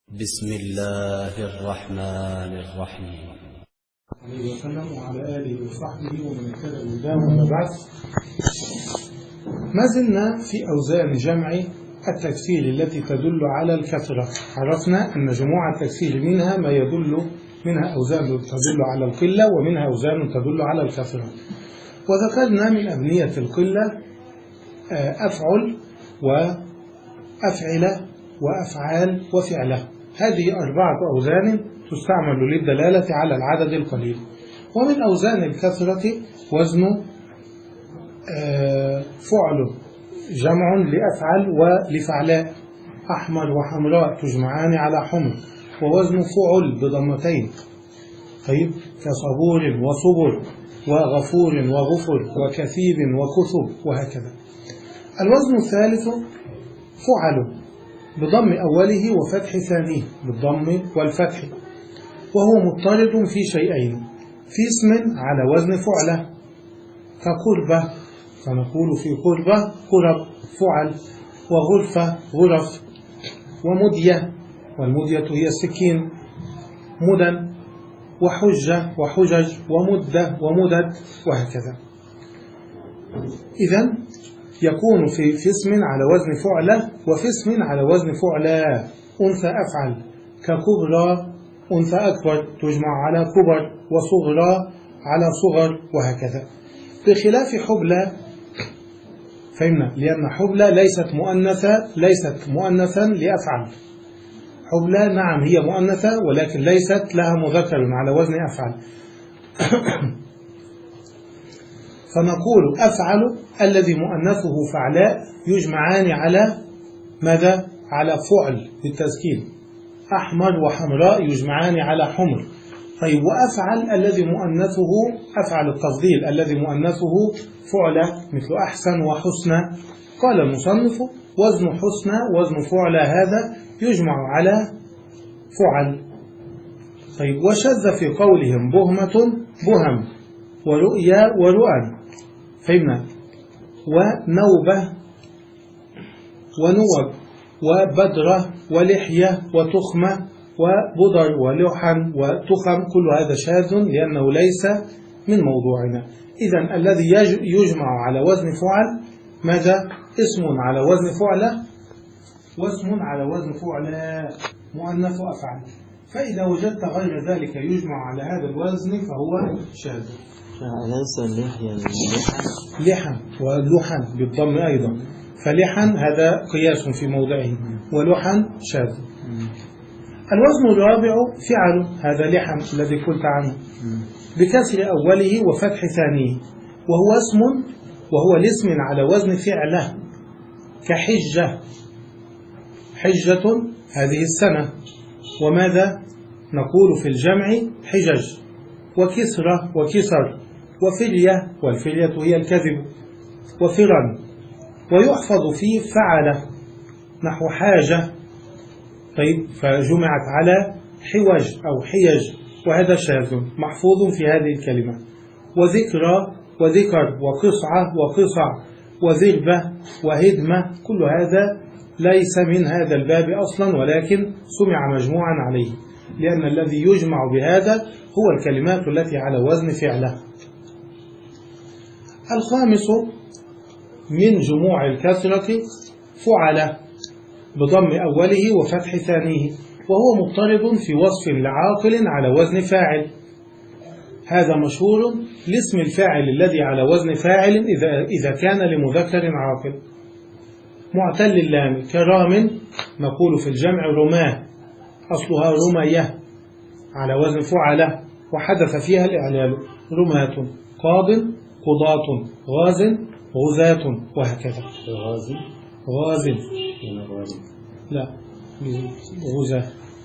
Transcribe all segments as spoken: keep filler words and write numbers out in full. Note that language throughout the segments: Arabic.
بسم الله الرحمن الرحيم عليه وسلم وعلى آله وصحبه ومن اهتدى بهداه أما بعد. ما زلنا في أوزان جمع التكسير التي تدل على الكثرة. عرفنا أن جموع التكسير منها ما يدل منها أوزان تدل على القلة ومنها أوزان تدل على الكثرة. وذكرنا من أبنية القلة أفعل وأفعل وأفعال وفعله. هذه أربعة أوزان تستعمل للدلالة على العدد القليل. ومن أوزان الكثرة وزن فعل جمع لأفعل ولفعلاء. أحمر وحمراء تجمعان على حمر. ووزن فعل بضمتين، طيب، كصبور وصبر وغفور وغفر وكثيب وكثب وهكذا. الوزن الثالث فعل بضم أوله وفتح ثانيه بالضم والفتح، وهو مضطرد في شيئين: في اسم على وزن فعلة كقربة، فنقول في قربة قرب فعل، وغرفة غرف، ومدية، والمدية هي السكين، مدن، وحجة وحجج، ومدة ومدد وهكذا. إذن يكون في, في اسم على وزن فعلة وفي اسم على وزن فعلى أنثى أفعل ككبرى أنثى أكبر تجمع على كبر، وصغرى على صغر وهكذا. بخلاف حبلى، فهمنا، لأن حبلى ليست مؤنثة ليست مؤنثا لأفعل. حبلى نعم هي مؤنثة ولكن ليست لها مذكر على وزن أفعل. فنقول أفعل الذي مؤنثه فعلاء يجمعان على ماذا؟ على فعل بالتسكين. أحمر وحمراء يجمعان على حمر. طيب، وأفعل الذي مؤنثه أفعل التفضيل الذي مؤنثه فعلة مثل أحسن وحسنى. قال المصنف: وزن حسنى وزن فعلة هذا يجمع على فعل. طيب، وشذ في قولهم بهمة بهم، ورؤيا ورؤى، فهمنا، ونوبة ونوب، وبدرة ولحية وتخمة وبدر ولحن وتخم، كل هذا شاذ لأنه ليس من موضوعنا. إذن الذي يجمع على وزن فعل ماذا؟ اسم على وزن فعلة واسم على وزن فعلة مؤنث أفعل. فإذا وجدت غير ذلك يجمع على هذا الوزن فهو شاذ. ليس اللحية لحن ولحن بالضم أيضا، فلحن هذا قياس في موضعه، ولحن شاذ. الوزن الرابع فعل، هذا لحن الذي قلت عنه بكسر أوله وفتح ثانيه، وهو اسم وهو الاسم على وزن فعله كحجة. حجة هذه السنة. وماذا نقول في الجمع؟ حجج. وكسرة وكسر، وفلية، والفلية هي الكذب، وفرا. ويحفظ فيه فعل نحو حاجة، طيب، فجمعت على حوج أو حيج، وهذا شاذ محفوظ في هذه الكلمة. وذكرى وذكر وقصعة وقصع وذربة وهدمة، كل هذا ليس من هذا الباب أصلا ولكن سمع مجموعا عليه، لأن الذي يجمع بهذا هو الكلمات التي على وزن فعله. الخامس من جموع الكسرة فعل بضم أوله وفتح ثانيه، وهو مضطرد في وصف لعاقل على وزن فاعل. هذا مشهور لاسم الفاعل الذي على وزن فاعل إذا, إذا كان لمذكر عاقل. معتل اللام كرام، نقول في الجمع رماه، أصلها رمية على وزن فعلة، وحدث فيها الإعلال رماة. قاض قضاة، غاز غزاة وهكذا. غازي غاز لا غزاة.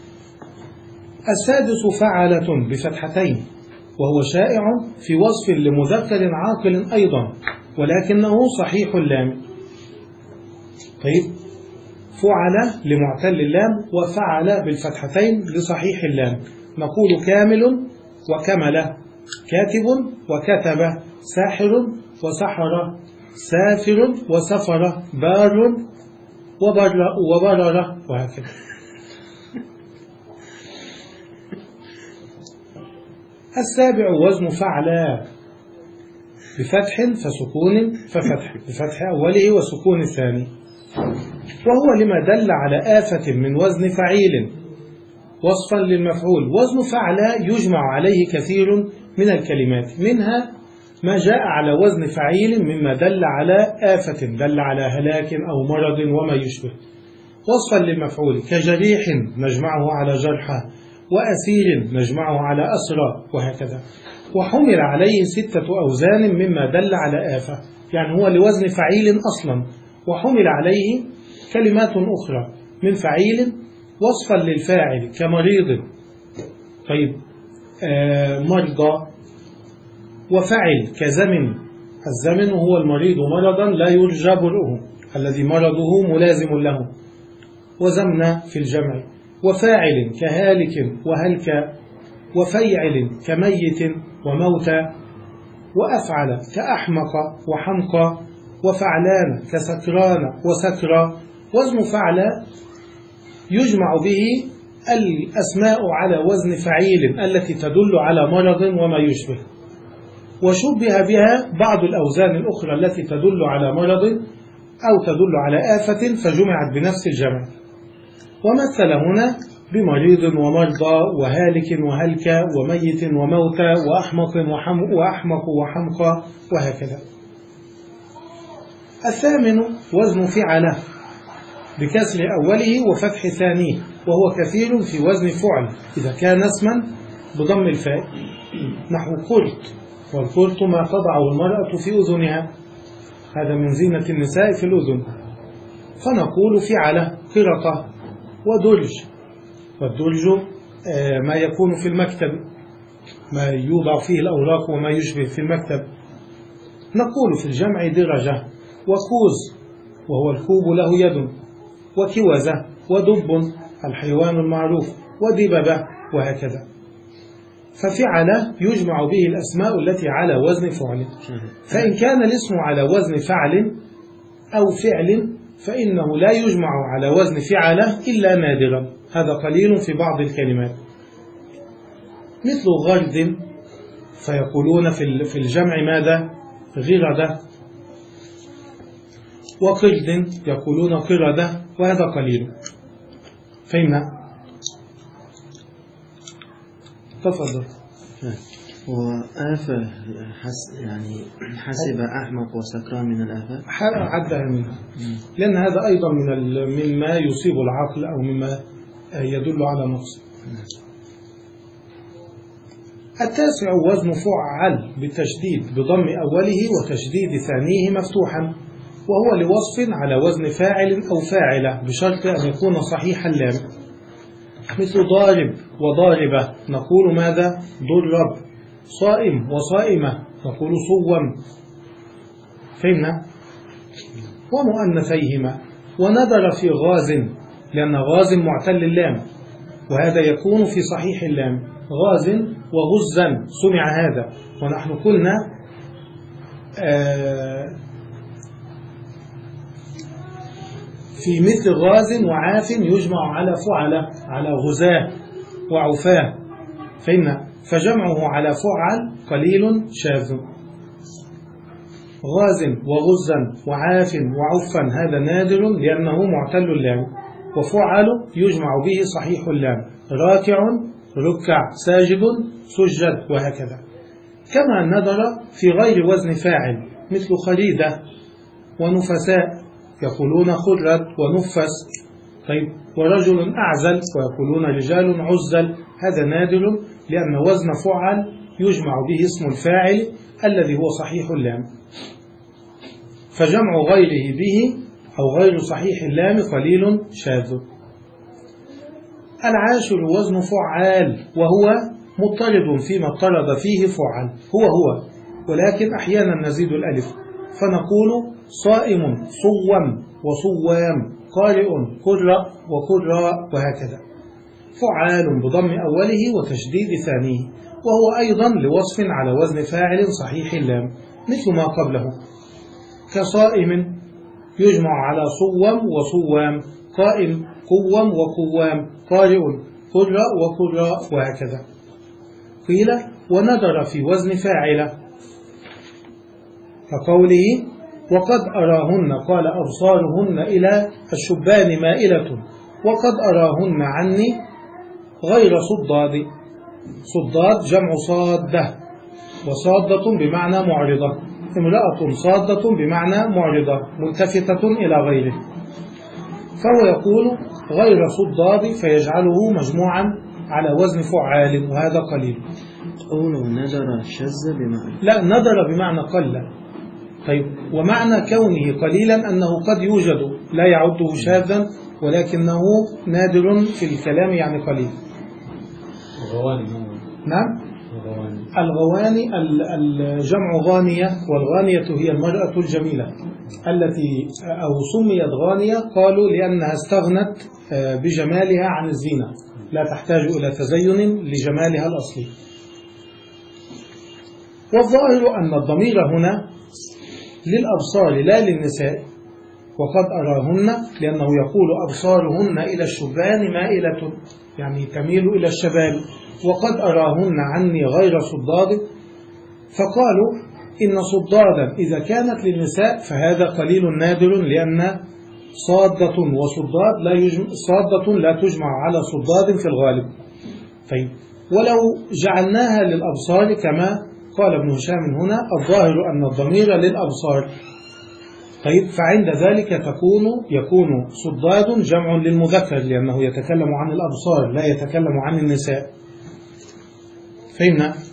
السادس فعلة بفتحتين، وهو شائع في وصف لمذكر عاقل أيضا ولكنه صحيح اللام. طيب، فعل لمعتل اللام، وفعل بالفتحتين لصحيح اللام. نقول كامل وكمل، كاتب وكتب، ساحر وسحر، سافر وسفر، بار وبر وبرر وهكذا. السابع وزن فعلا بفتح فسكون ففتح، بفتح أوله وسكون الثاني، وهو لما دل على آفة من وزن فعيل وصفا للمفعول. وزن فعلا يجمع عليه كثير من الكلمات، منها ما جاء على وزن فعيل مما دل على آفة، دل على هلاك أو مرض وما يشبه. وصفا للمفعول كجريح نجمعه على جرحى، وأسير نجمعه على أسرى، وهكذا. وحمل عليه ستة أوزان مما دل على آفة، يعني هو لوزن فعيل أصلا، وحمل عليه كلمات أخرى من فعيل وصفا للفاعل كمريض، طيب آه مرضى، وفعل كزمن، الزمن هو المريض مرضا لا يرجى برؤه، الذي مرضه ملازم له، وزمن في الجمع. وفاعل كهالك وهلك، وفيعل كميت وموتى، وأفعل كأحمق وحمقى، وفعلان كسكران وسكرى. وزن فعل يجمع به الأسماء على وزن فعيل التي تدل على مرض وما يشبه، وشبه بها بعض الأوزان الأخرى التي تدل على مرض أو تدل على آفة فجمعت بنفس الجمع. ومثل هنا بمريض ومرضى وهالك وهلك وميت وموتى وأحمق وأحمق وحمقى، وهكذا. الثامن وزن فعله بكسر أوله وفتح ثانيه، وهو كثير في وزن فعل إذا كان اسما بضم الفاء، نحو قرط، والقرط ما تضع المرأة في أذنها، هذا من زينة النساء في الأذن، فنقول فعله قرطة. ودرج، والدرج ما يكون في المكتب، ما يوضع فيه الأوراق وما يشبه في المكتب، نقول في الجمع درجة. وكوز، وهو الكوب له يد، وكوزة، ودب الحيوان المعروف، ودببة، وهكذا. ففعل يجمع به الأسماء التي على وزن فعل، فإن كان الاسم على وزن فعل أو فعل فإنه لا يجمع على وزن فعله إلا نادرا، هذا قليل في بعض الكلمات، مثل غرد، فيقولون في الجمع ماذا؟ غردة. وقرد يقولون قردة، وهذا قليل. فهمنا؟ تفضل. وآفة حس يعني حسب أحمق وسكران من الآفات، عدها منها، لأن هذا أيضا من مما يصيب العقل أو مما يدل على نقص. التاسع وزن فعل بالتشديد بضم أوله وتشديد ثانيه مفتوحا، وهو لوصف على وزن فاعل أو فاعلة بشرط أن يكون صحيح اللام، مثل ضارب وضاربة نقول ماذا؟ ضرب. صائم وصائمة نقول صوم. فهمنا؟ ومؤنثيهما. ونذر في غاز، لأن غاز معتل اللام، وهذا يكون في صحيح اللام، غاز وغزا سمع هذا. ونحن قلنا آه في مثل غاز وعاف يجمع على فعل، على غزاه وعفاه. فإن فجمعه على فعل قليل شاذ. غاز وغزا وعاف وعفا هذا نادر لأنه معتل اللام، وفعل يجمع به صحيح اللام، راكع ركع، ساجد سجد، وهكذا. كما نذر في غير وزن فاعل مثل خريدة ونفساء يقولون خرد ونفس، طيب. ورجل أعزل ويقولون رجال عزل، هذا نادر لأن وزن فعل يجمع به اسم الفاعل الذي هو صحيح اللام، فجمع غيره به أو غير صحيح اللام قليل شاذ. العاشر وزن فعال، وهو مضطرد فيما اضطرد فيه فعل، هو هو ولكن أحيانا نزيد الألف، فنقول صائم صوم وصوام، قارئ قرأ وقراء، وهكذا. فعال بضم أوله وتشديد ثانيه، وهو أيضا لوصف على وزن فاعل صحيح اللام مثل ما قبله، كصائم يجمع على صوم وصوام، قائم قوم وقوام، قارئ قراء وقراء، وهكذا. قيل وندر في وزن فاعلة كقوله وقد أراهن قال أبصارهن إلى الشبان مائلة وقد أراهن عني غير صداد. صداد جمع صادة، وصادة بمعنى معرضة، امرأة صادة بمعنى معرضة ملتفتة إلى غيره، فهو يقول غير صداد فيجعله مجموعا على وزن فعال، وهذا قليل. قوله ندر شذ بمعنى لا، ندر بمعنى قل. طيب، ومعنى كونه قليلا أنه قد يوجد لا يعده شاذا ولكنه نادر في الكلام، يعني قليل. الغواني. نعم، الغواني. الغواني الجمع غانية، والغانية هي المرأة الجميلة التي أو سميت غانية قالوا لأنها استغنت بجمالها عن الزينة، لا تحتاج إلى تزين لجمالها الأصلي. والظاهر أن الضمير هنا للأبصار لا للنساء، وقد أراهن لأنه يقول أبصارهن إلى الشبان مائلة، يعني تميل إلى الشباب، وقد أراهن عني غير صداد، فقالوا إن صدادا إذا كانت للنساء فهذا قليل نادر، لأن صادة وصداد لا يجمع، صادة لا تجمع على صداد في الغالب. طيب، ولو جعلناها للأبصار كما قال ابن هشام هنا، الظاهر أن الضمير للأبصار. طيب، فعند ذلك تكون يكون صداد جمع للمذكر، لأنه يتكلم عن الأبصار لا يتكلم عن النساء. فهمنا؟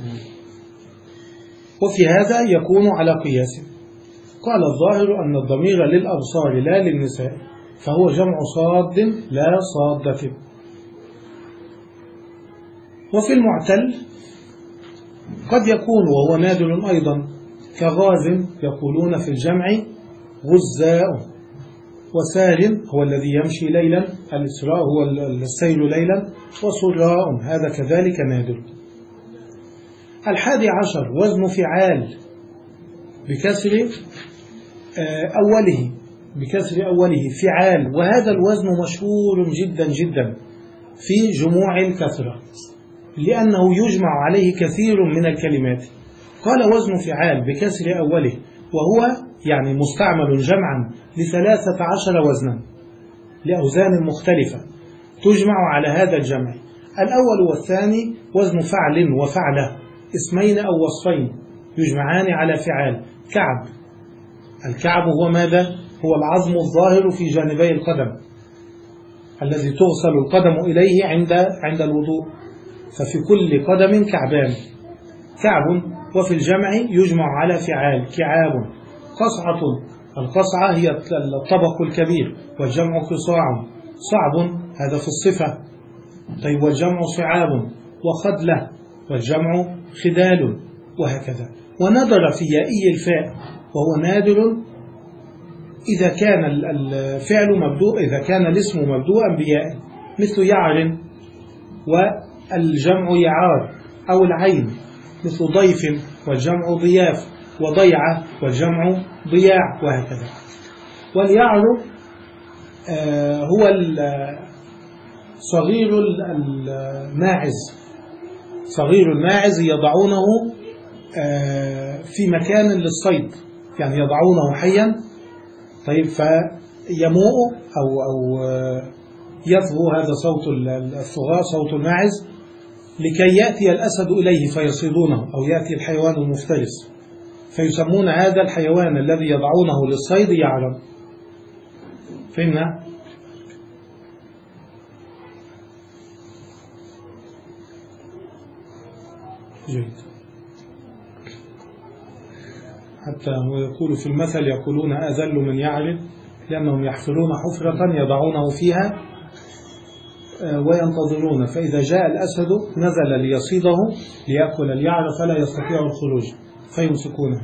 وفي هذا يكون على قياس. قال الظاهر أن الضمير للأبصار لا للنساء، فهو جمع صاد لا صادة. وفي المعتل قد يكون وهو نادر أيضا كغاز، يقولون في الجمع غزاء. وسار هو الذي يمشي ليلا، الإسراء هو السير ليلا. وسراء هذا كذلك نادر. الحادي عشر وزن فعال بكسر أوله، بكسر أوله فعال، وهذا الوزن مشهور جدا جدا في جموع الكثرة لأنه يجمع عليه كثير من الكلمات. قال وزن فعال بكسر أوله، وهو يعني مستعمل جمعا لثلاثة عشر وزنا لأوزان مختلفة تجمع على هذا الجمع. الأول والثاني وزن فعل وفعله، اسمين أو وصفين يجمعان على فعال. كعب، الكعب هو ماذا؟ هو العظم الظاهر في جانبي القدم الذي تغسل القدم إليه عند عند الوضوء، ففي كل قدم كعبان، كعب. وفي الجمع يجمع على فعال كعاب. قصعة، القصعة هي الطبق الكبير، والجمع قصاع. صعب هذا في الصفة. طيب، والجمع صعاب. وخدلة، والجمع خدال، وهكذا. وندر في يائي الفاء، وهو نادر إذا كان الفعل مبدوء، إذا كان الاسم مبدوءا بياء، مثل يعر، والجمع يعار، أو العين مثل ضيف، والجمع ضياف، وضيعة، والجمع ضياع، وهكذا. واليعر هو صغير الماعز، صغير الماعز يضعونه في مكان للصيد، يعني يضعونه حيا. طيب، فيموء أو أو يثغو، هذا صوت الثغاء، صوت الماعز، لكي يأتي الأسد إليه فيصيدونه، أو يأتي الحيوان المفترس، فيسمون هذا الحيوان الذي يضعونه للصيد يعرا. فهمنا؟ جيد. حتى هو يقول في المثل، يقولون أذل من يعرف، لأنهم يحفرون حفرة يضعونه فيها وينتظرون، فإذا جاء الأسد نزل ليصيده ليأكل اليعر فلا يستطيع الخروج فيمسكونه.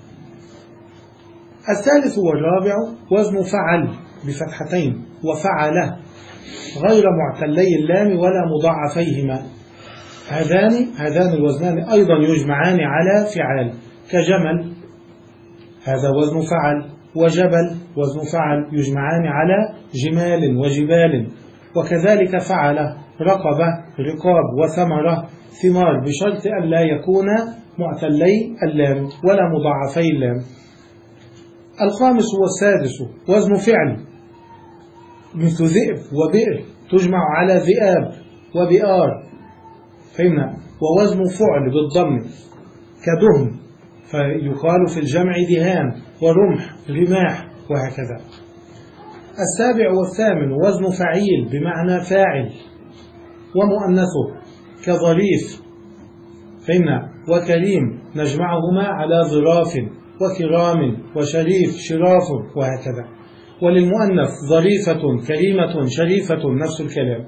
الثالث والرابع وزن فعل بفتحتين وفعله غير معتلي اللام ولا مضاعفيهما. هذان هذان الوزنان أيضا يجمعان على فعال، كجمل هذا وزن فعل، وجبل وزن فعل، يجمعان على جمال وجبال. وكذلك فعل رقبة رقاب وثمرة ثمار، بشرط أن لا يكون معتلي اللام ولا مضاعفي اللام. الخامس والسادس وزن فعل مثل ذئب وبئر، تجمع على ذئاب وبئار، فهمنا. ووزن فعل بالضم كدهم، فيقال في الجمع دهان، ورمح رماح، وهكذا. السابع والثامن وزن فعيل بمعنى فاعل ومؤنثه كظريف، فهمنا، وكريم، نجمعهما على ظراف وكرام وشريف شراف، وهكذا. وللمؤنث ظريفة كريمة شريفة، نفس الكلام.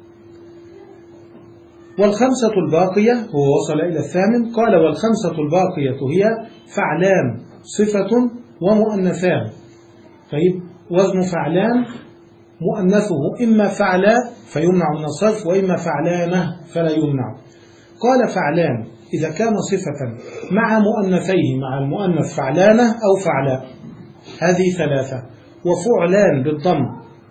والخمسة الباقية، هو وصل إلى الثامن، قال والخمسة الباقية هي فعلان صفة ومؤنثان. طيب، وزن فعلان مؤنثه إما فعلا فيمنع من الصرف، وإما فعلانه فلا يمنع. قال فعلان إذا كان صفة مع مؤنثيه، مع المؤنث فعلانه أو فعلا، هذه ثلاثة. وفعلان بالضم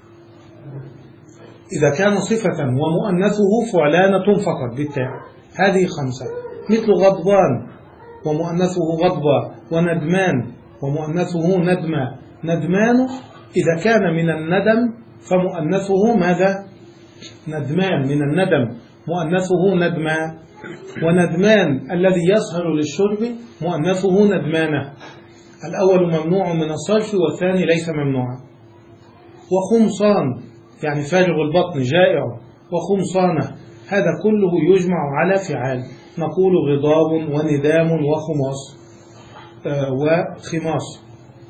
إذا كان صفة ومؤنثه فعلانة فقط بالتاء، هذه خمسة. مثل غضبان ومؤنثه غضبا، وندمان ومؤنثه ندما. ندمان إذا كان من الندم فمؤنثه ماذا؟ ندمان، من الندم مؤنثه ندما. وندمان الذي يسهر للشرب مؤنثه ندمانه. الأول ممنوع من الصرف والثاني ليس ممنوعا. وخمصان يعني فارغ البطن جائع، وخمصانه، هذا كله يجمع على فعال، نقول غضاب وندام وخماص آه وخماص.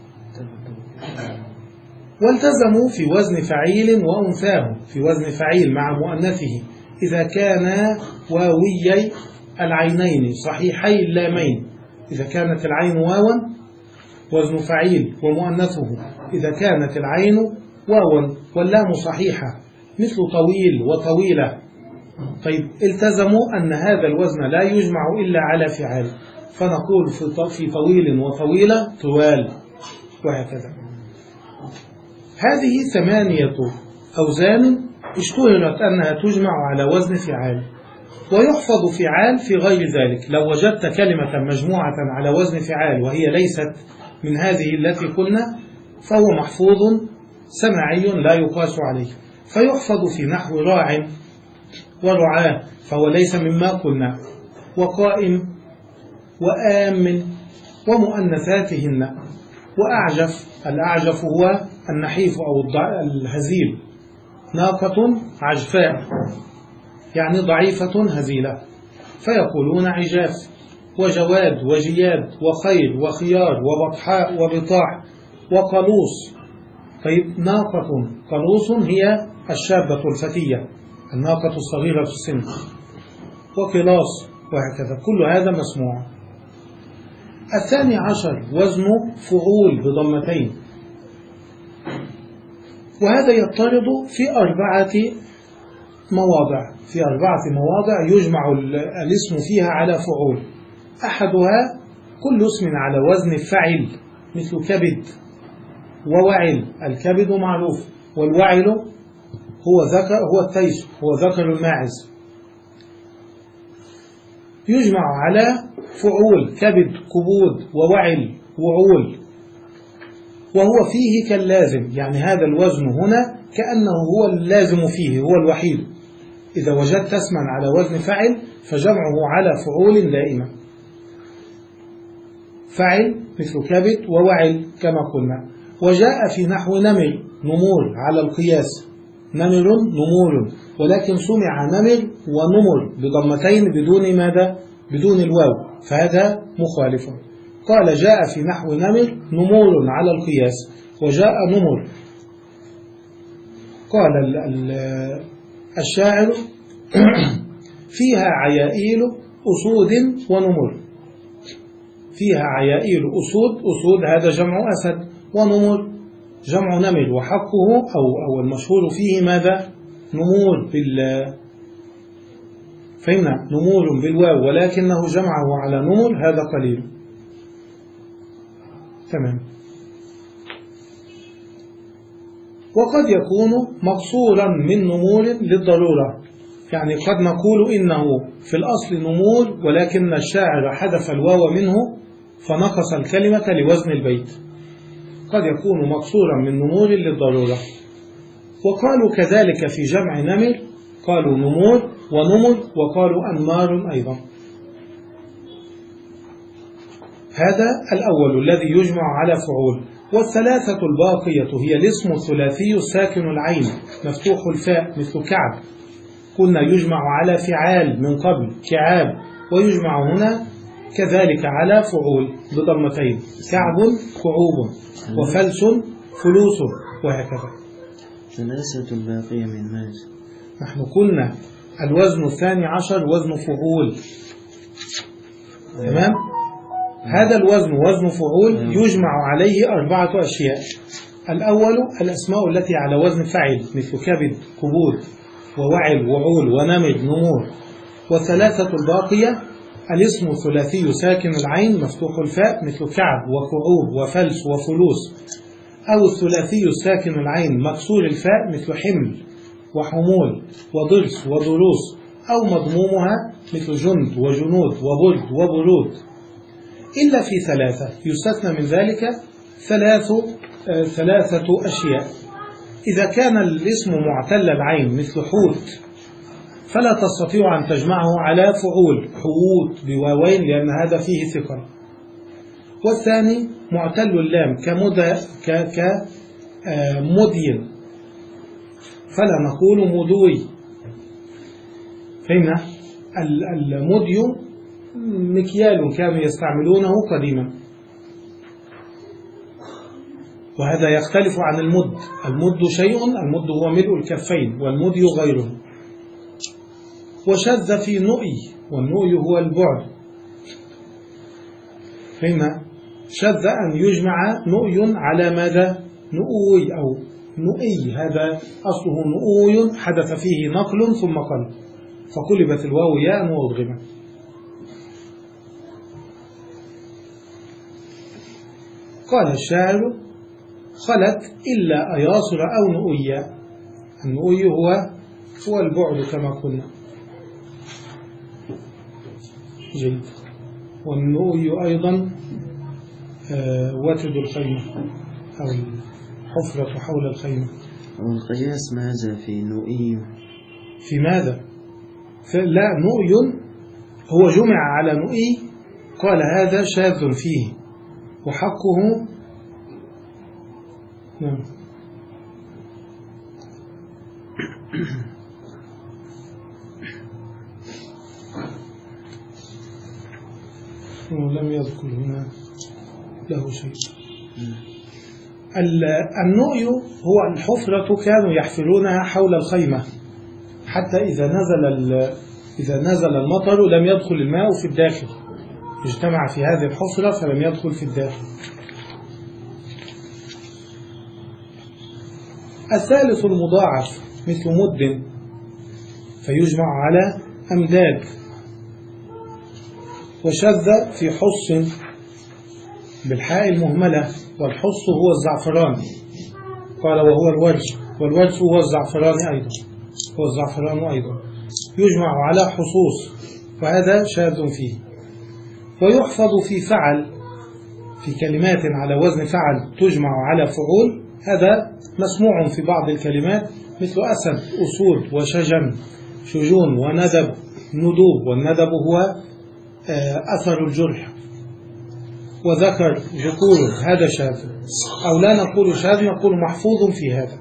والتزموا في وزن فعيل وأنثاه، في وزن فعيل مع مؤنثه إذا كان واويي العينين صحيحي اللامين. إذا كانت العين واوا وزن فعيل، ومؤنثه إذا كانت العين واوا واللام صحيحة، مثل طويل وطويلة. طيب، التزموا أن هذا الوزن لا يجمع إلا على فعال، فنقول في طويل وطويلة طوال، وهكذا. هذه ثمانية أوزان اشتهرت أنها تجمع على وزن فعال، ويحفظ فعال في غير ذلك. لو وجدت كلمة مجموعة على وزن فعال وهي ليست من هذه التي قلنا فهو محفوظ سماعي لا يقاس عليه. فيحفظ في نحو راع ورعاه، فهو ليس مما قلنا. وقائم وآمن ومؤنثاتهن. وأعجف، الأعجف هو النحيف أو الهزيل. ناقة عجفاء يعني ضعيفة هزيلة، فيقولون عجاف. وجواد وجياد وخير وخيار وبطحاء وبطاح وقلوص. طيب، ناقة قلوص هي الشابة الفتية، الناقة الصغيرة في السن. وقلاص، وهكذا، كل هذا مسموع. الثاني عشر وزن فعول بضمتين، وهذا يضطرد في أربعة مواضع، في أربعة مواضع يجمع الاسم فيها على فعول. أحدها كل اسم على وزن فعل، مثل كبد ووعل. الكبد معروف، والوعل هو ذكر، هو التيس، هو ذكر الماعز. يجمع على فعول، كبد كبود، ووعل وعول، وهو فيه كاللازم، يعني هذا الوزن هنا كأنه هو اللازم فيه، هو الوحيد. إذا وجدت اسما على وزن فعل فجمعه على فعول دائما. فعل مثل كبد ووعل كما قلنا. وجاء في نحو نمر، نمور على القياس، نمر نمور، ولكن سمع نمر ونمر بضمتين بدون ماذا؟ بدون الواو، فهذا مخالف. قال جاء في نحو نمر نمور على القياس، وجاء نمر. قال الشاعر فيها عيائيل أسود ونمر. فيها عيائيل أسود، أسود هذا جمع أسد، ونمر جمع نمر، وحقه أو أو المشهور فيه ماذا؟ نمور بال فهمنا، نمور بالواو، ولكنه جمعه على نمر، هذا قليل. تمام. وقد يكون مقصورا من نمور للضرورة، يعني قد نقول إنه في الأصل نمور، ولكن الشاعر حذف الواو منه فنقص الكلمة لوزن البيت. قد يكون مقصورا من نمور للضرورة. وقالوا كذلك في جمع نمر، قالوا نمور ونمر، وقالوا أنمار أيضا. هذا الأول الذي يجمع على فعول. والثلاثة الباقية هي الاسم الثلاثي ساكن العين مفتوح الفاء مثل كعب، كنا يجمع على فعال من قبل كعاب، ويجمع هنا كذلك على فعول بضمتين، كعب كعوب، وفلس فلوس، وهكذا. ثلاثة الباقية من ماذا؟ نحن كنا الوزن الثاني عشر وزن فعول، تمام؟ هذا الوزن وزن فعول يجمع عليه أربعة أشياء. الأول الأسماء التي على وزن فعل مثل كبد كبود، ووعل وعول، ونمر نمور. والثلاثة الباقية الاسم الثلاثي ساكن العين مفتوح الفاء مثل كعب وكعوب وفلس وفلوس، أو الثلاثي ساكن العين مكسور الفاء مثل حمل وحمول وضرس وضروس، أو مضمومها مثل جند وجنود وبرد وبرود. إلا في ثلاثة يستثنى من ذلك ثلاث آه ثلاثة أشياء. إذا كان الاسم معتل العين مثل حوت فلا تستطيع أن تجمعه على فعول حوت بواوين لأن هذا فيه ثقل. والثاني معتل اللام كمدى كمدين فلا نقول مدوي. فهمنا؟ المدي مكيال كانوا يستعملونه قديما، وهذا يختلف عن المد. المد شيء، المد هو ملء الكفين، والمدي غيره. وشذ في نؤي، والنؤي هو البعد. فهمنا؟ شذ أن يجمع نؤي على ماذا؟ نؤوي أو نؤي، هذا أصله نؤوي حدث فيه نقل ثم قلب فقلبت الواو ياء وأضغمت. قال الشاعر خلت إلا أياصر أو نؤيا. النؤي هو هو البعد كما قلنا. جيد. والنؤي أيضا آه وتد الخيمة أو الحفرة حول الخيمة. والقياس ماذا في نؤي؟ في ماذا؟ لا، نؤي هو جمع على نؤي، قال هذا شاذ فيه وحقه نعم لم يذكر هنا له شيء. النؤي هو الحفرة كانوا يحفرونها حول الخيمة حتى إذا نزل إذا نزل المطر لم يدخل الماء في الداخل، اجتمع في هذه الحفرة فلم يدخل في الداخل. الثالث المضاعف مثل مد فيجمع على أمداد. وشذ في حص بالحاء المهملة، والحص هو الزعفران، قال وهو الورش، والورش هو الزعفران أيضا هو الزعفران أيضا يجمع على حصوص، وهذا شاذ فيه. ويحفظ في فعل، في كلمات على وزن فعل تجمع على فعول، هذا مسموع في بعض الكلمات مثل أسد أسود وشجن شجون وندب ندوب، والندب هو أثر الجرح، وذكر ذكور، هذا شاذ. أو لا نقول شاذ، نقول محفوظ في هذا.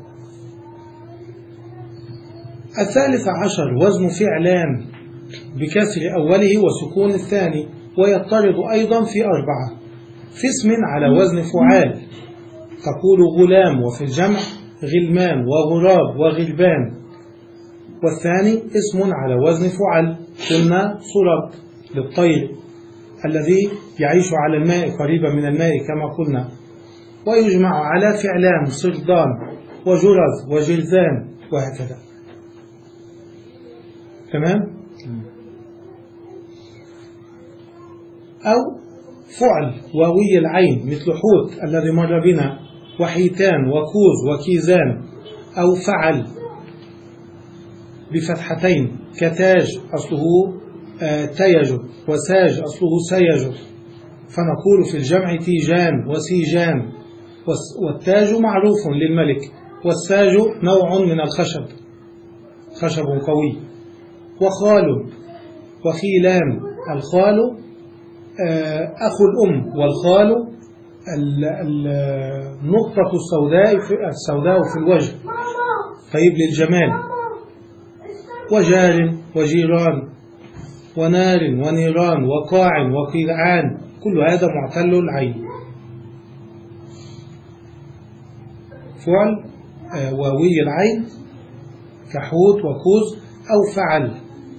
الثالث عشر وزن فعلان بكسر أوله وسكون الثاني، ويضطرد أيضا في أربعة. في اسم على وزن فعال تقول غلام، وفي الجمع غلمان وغراب وغلبان. والثاني اسم على وزن فعل، قلنا صرب للطير الذي يعيش على الماء قريبا من الماء كما قلنا. ويجمع على فعلان صردان وجرز وجلزان وهكذا. تمام؟ أو فعل واوي العين مثل حوت الذي مر بنا، وحيتان وكوز وكيزان. أو فعل بفتحتين كتاج أصله آه تيج، وساج أصله سيج، فنقول في الجمع تيجان وسيجان. والتاج معروف للملك، والساج نوع من الخشب، خشب قوي. وخال وخيلان، الخال آه أخو الأم، والخال النقطة السوداء في السوداء في الوجه، طيب للجمال. وجار وجيران ونار ونيران وقاع وقيعان، كل هذا معتل العين. فعل آه واوي العين كحوت وكوز أو فعل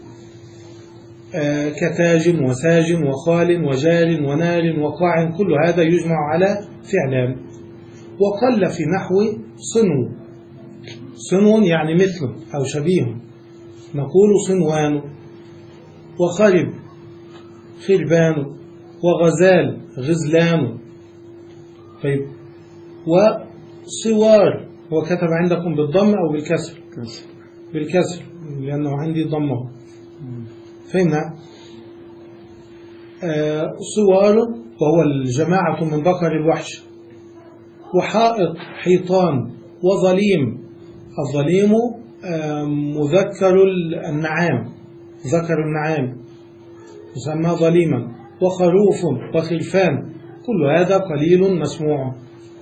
آه كتاج وساج وخال وجار ونار وقاع، كل هذا يجمع على فعلان. وقل في نحو صنو، صنو يعني مثل أو شبيه، نقول صنوان. وخرب خربان، وغزال غزلان. طيب وصوار، وكتب عندكم بالضم أو بالكسر؟ بالكسر لأنه عندي ضمه، فهمنا. آه صوار وهو الجماعة من بقر الوحش. وحائط حيطان. وظليم، الظليم آه مذكر النعام، ذكر النعام يسمى ظليما. وخروف وخلفان، كل هذا قليل مسموع.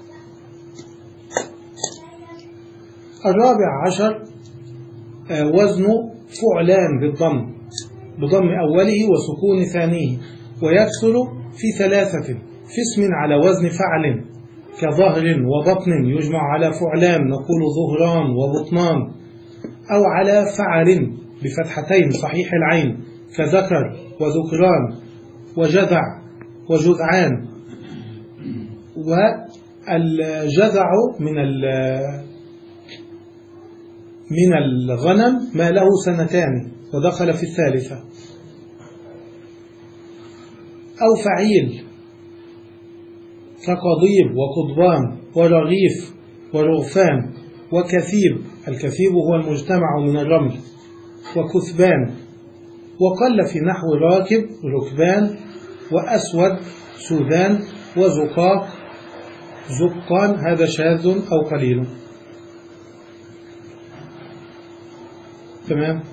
الرابع عشر آه وزن فعلان بالضم، بضم أوله وسكون ثانيه، ويكسر في ثلاثة، في اسم على وزن فعل كظهر وبطن يجمع على فعلان، نقول ظهران وبطنان. أو على فعل بفتحتين صحيح العين كذكر وذكران وجذع وجذعان. والجذع من من الغنم ما له سنتان ودخل في الثالثة. أو فعيل كقضيب وقضبان ورغيف ورغفان. وكثيب، الكثيب هو المجتمع من الرمل. وكثبان. وقل في نحو راكب ركبان، وأسود سودان، وزقاق زقان، هذا شاذ أو قليل. تمام.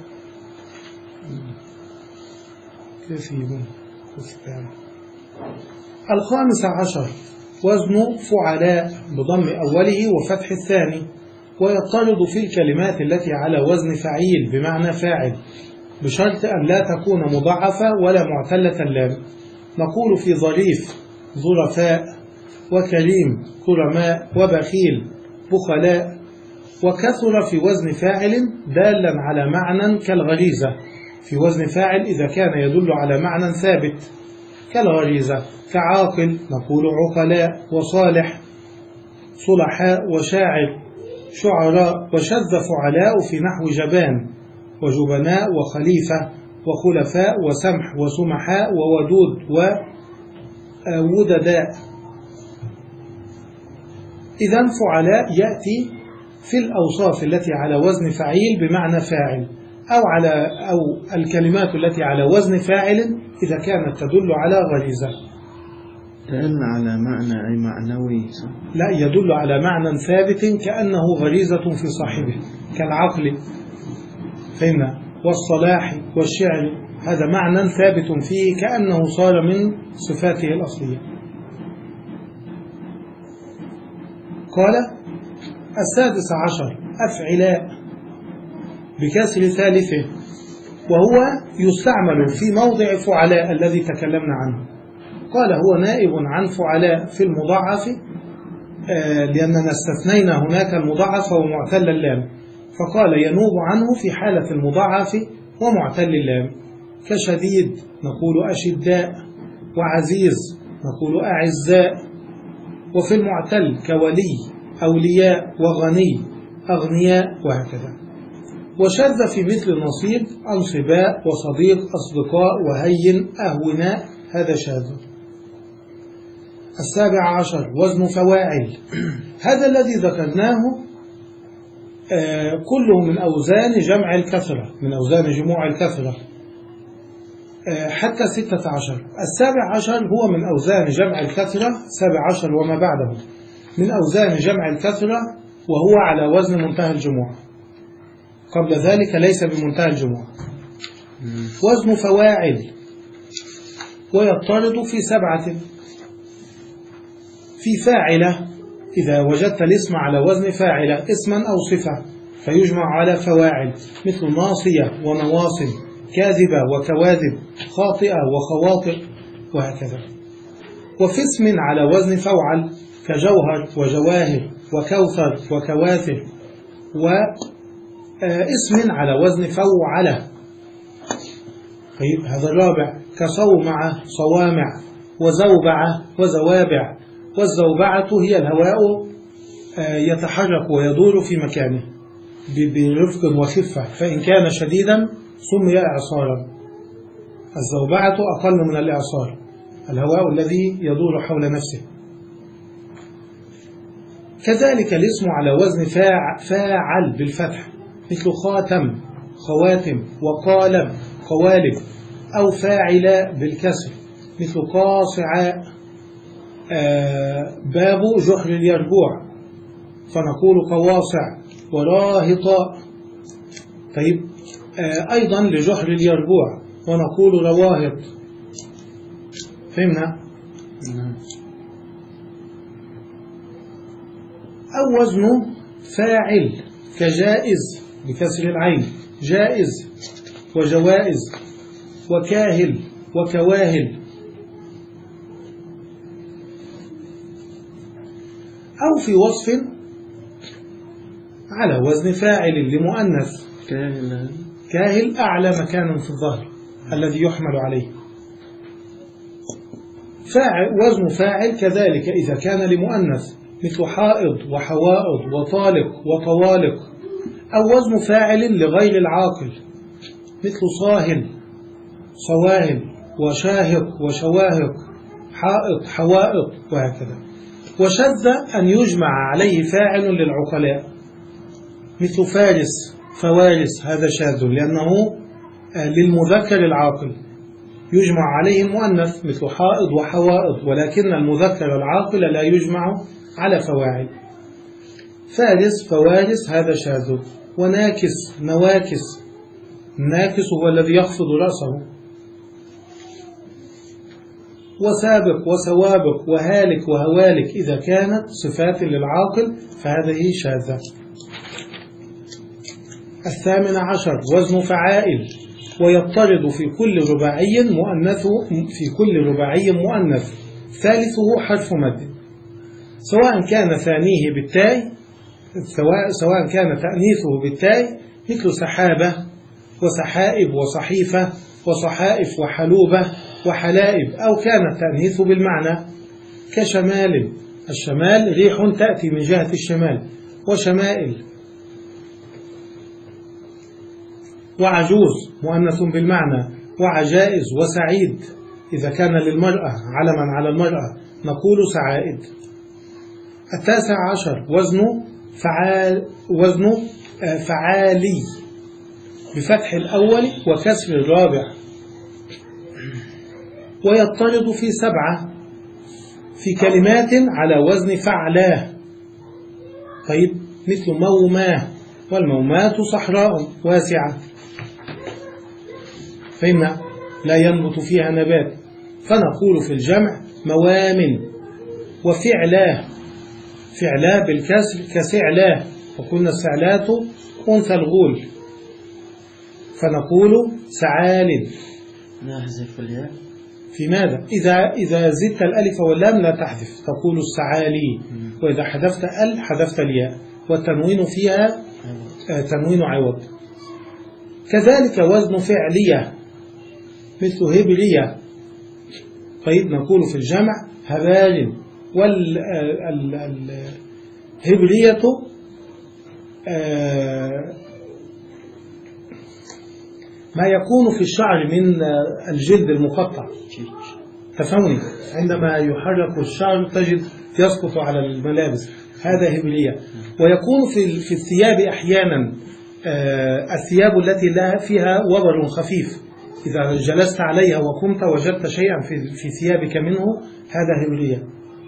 كثيب كثبان. الخامس عشر وزن فعلاء بضم أوله وفتح الثاني، ويضطرد في الكلمات التي على وزن فعيل بمعنى فاعل، بشرط أن لا تكون مضاعفة ولا معتلة اللام. نقول في ظريف ظرفاء، وكريم كرماء، وبخيل بخلاء. وكثر في وزن فاعل دالا على معنى كالغريزة، في وزن فاعل إذا كان يدل على معنى ثابت كالغريزة، كعاقل نقول عقلاء، وصالح صلحاء، وشاعر شعراء. وشذ فعلاء في نحو جبان وجبناء وخليفة وخلفاء وسمح وسمحاء وودود وودداء. إذن فعلاء يأتي في الأوصاف التي على وزن فعيل بمعنى فاعل، أو على أو الكلمات التي على وزن فاعل إذا كانت تدل على غريزة. دل على معنى أي معنوي؟ لا، يدل على معنى ثابت كأنه غريزة في صاحبه، كالعقل، فهمنا، والصلاح والشعر، هذا معنى ثابت فيه كأنه صار من صفاته الأصلية. قال السادس عشر أفعلاء بكسر ثالثه، وهو يستعمل في موضع فعلاء الذي تكلمنا عنه. قال هو نائب عن فعلاء في المضاعف، آه لأننا استثنينا هناك المضاعف ومعتل اللام، فقال ينوب عنه في حالة المضاعف ومعتل اللام، كشديد نقول أشداء، وعزيز نقول أعزاء. وفي المعتل كولي أولياء، وغني أغنياء، وهكذا. وشذ في مثل النصيب أنصباء، وصديق أصدقاء، وهين أهوناء، هذا شاذ. السابع عشر وزن فواعل، هذا الذي ذكرناه آه كله من أوزان جمع الكثرة، من أوزان جموع الكثرة، آه حتى ستة عشر. السابع عشر هو من أوزان جمع الكثرة، سابع عشر وما بعده من أوزان جمع الكثرة، وهو على وزن منتهى الجموع. قبل ذلك ليس بمنتهى الجموع. وزن فواعل، ويضطرد في سبعة. في فاعلة، إذا وجدت الاسم على وزن فاعلة اسما أو صفة فيجمع على فواعل، مثل ناصية ونواصب، كاذبة وكواذب، خاطئة وخواطئ، وهكذا. وفي اسم على وزن فوعل كجوهر وجواهر وكوثر وكواثر. واسم على وزن فوعلة. طيب هذا الرابع، كصومعة صوامع، وزوبعة وزوابع. والزوبعة هي الهواء يتحرك ويدور في مكانه برفق وخفة، فإن كان شديدا سمي إعصارا. الزوبعة أقل من الإعصار، الهواء الذي يدور حول نفسه. كذلك الاسم على وزن فاعل بالفتح، مثل خاتم خواتم، وقالب قوالب، أو فاعل بالكسر، مثل قاصعاء باب جحر اليربوع، فنقول قواصع، وراهطاء. طيب أيضا لجحر اليربوع ونقول رواهط. فهمنا؟ أو وزن فاعل كجائز بكسر العين، جائز وجوائز، وكاهل وكواهل. أو في وصف على وزن فاعل لمؤنث، كاهل كاهل أعلى مكانا في الظهر الذي يحمل عليه. فاعل وزن فاعل كذلك إذا كان لمؤنث، مثل حائض وحوائض وطالق وطوالق. أو وزن فاعل لغير العاقل، مثل صاهل صواهل، وشاهق وشواهق، حائط حوائط، وهكذا. وشذ أن يجمع عليه فاعل للعقلاء، مثل فارس فوارس، هذا شاذ لأنه للمذكر العاقل، يجمع عليه المؤنث مثل حائض وحوائض، ولكن المذكر العاقل لا يجمع على فواعل. فارس فوارس هذا شاذ. وناكس نواكس، الناكس هو الذي يخفض رأسه. وسابق وسوابق وهالك وهوالك إذا كانت صفات للعاقل فهذه شاذة. الثامن عشر وزن فعائل، ويضطرد في كل رباعي مؤنث في كل رباعي مؤنث ثالثه حرف مد، سواء كان ثانيه بالتاء سواء سواء كان تأنيثه بالتاء، مثل سحابة وسحائب وصحيفة وصحائف وحلوبة وحلائب، أو كان التأنيث بالمعنى كشمال، الشمال ريح تأتي من جهة الشمال، وشمائل. وعجوز مؤنث بالمعنى، وعجائز وسعيد إذا كان للمرأة علما على المرأة نقول سعائد. التاسع عشر وزن فعال وزن فعالي بفتح الأول وكسر الرابع، ويضطرد في سبعة في كلمات على وزن فعلاه. طيب مثل موماه، والمومات صحراء واسعة، فهمنا لا ينبت فيها نبات، فنقول في الجمع موامن. وفعلاه، فعلاه بالكسر كسعلاه، وكنا السعلات أنثى الغول، فنقول سعال. نحذف الياء في ماذا؟ إذا إذا زدت الألف واللام لا تحذف، تقول السعالي. وإذا حذفت ال حذفت الياء، والتنوين فيها تنوين عوض. كذلك وزن فعلية مثل هبرية. طيب نقول في الجمع هبال. والهبرية ما يكون في الشعر من الجلد المقطع، تفهمني؟ عندما يحرك الشعر تجد يسقط على الملابس، هذا هبلية. ويكون في في الثياب أحيانا آه الثياب التي لا فيها وبر خفيف، إذا جلست عليها وقمت وجدت شيئا في في ثيابك منه، هذا هبلية.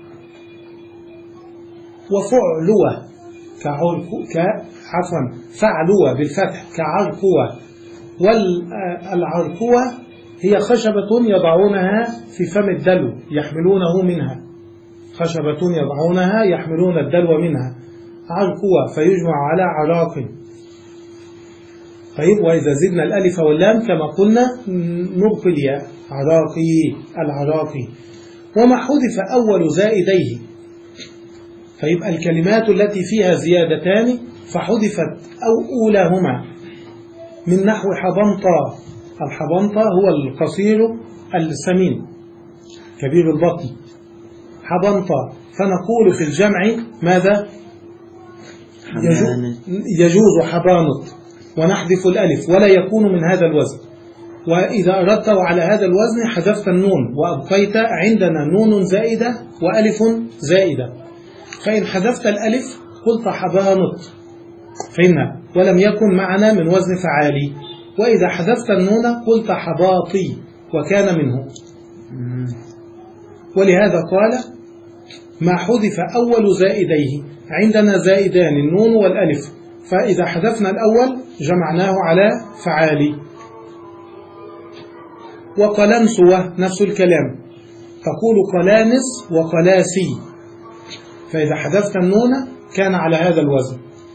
وفعلوة كعرقو ك عفوا فعلوة بالفتح كعرقوة. والعرقوة هي خشبة يضعونها في فم الدلو يحملونه منها، خشبة يضعونها يحملون الدلو منها، عرقوة فيجمع على عراق. طيب، وإذا زدنا الألف واللام كما قلنا نبقي الياء، عراقي العراقي. وما حذف أول زائديه. طيب، الكلمات التي فيها زيادتان فحذفت أو أولاهما، من نحو حبنطة. الحبنطة هو القصير السمين كبير البطن، حبنطة. فنقول في الجمع ماذا؟ يجوز حبانط، ونحذف الألف ولا يكون من هذا الوزن. وإذا أردته على هذا الوزن حذفت النون وأبقيت عندنا نون زائدة وألف زائدة. فإن حذفت الألف قلت حبانط، فهمنا، ولم يكن معنا من وزن فعالي. وإذا حذفت النون قلت حباطي وكان منه. ولهذا قال ما حذف أول زائديه. عندنا زائدان النون والألف، فإذا حذفنا الأول جمعناه على فعالي. وقلنسوة نفس الكلام، تقول قلانس وقلاسي، فإذا حذفت النون كان على هذا الوزن.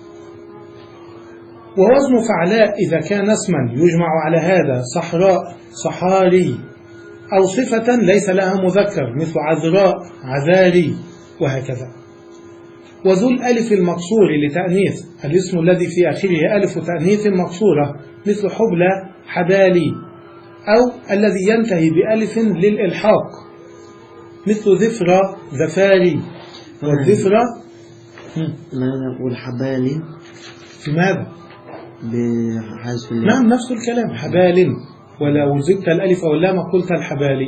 ووزن فعلاء إذا كان اسما يجمع على هذا صحراء صحاري، أو صفة ليس لها مذكر مثل عذراء عذاري، وهكذا. وذو الألف المقصور لتأنيث، الاسم الذي في آخره ألف تأنيث مقصورة مثل حبلى حبالي، أو الذي ينتهي بألف للإلحاق مثل ذفرة ذفاري. والذفرة لا نقول حبالي لماذا؟ بحذف اللام. نعم، نفس الكلام حبال، ولو زدت الألف واللام قلت الحبالي.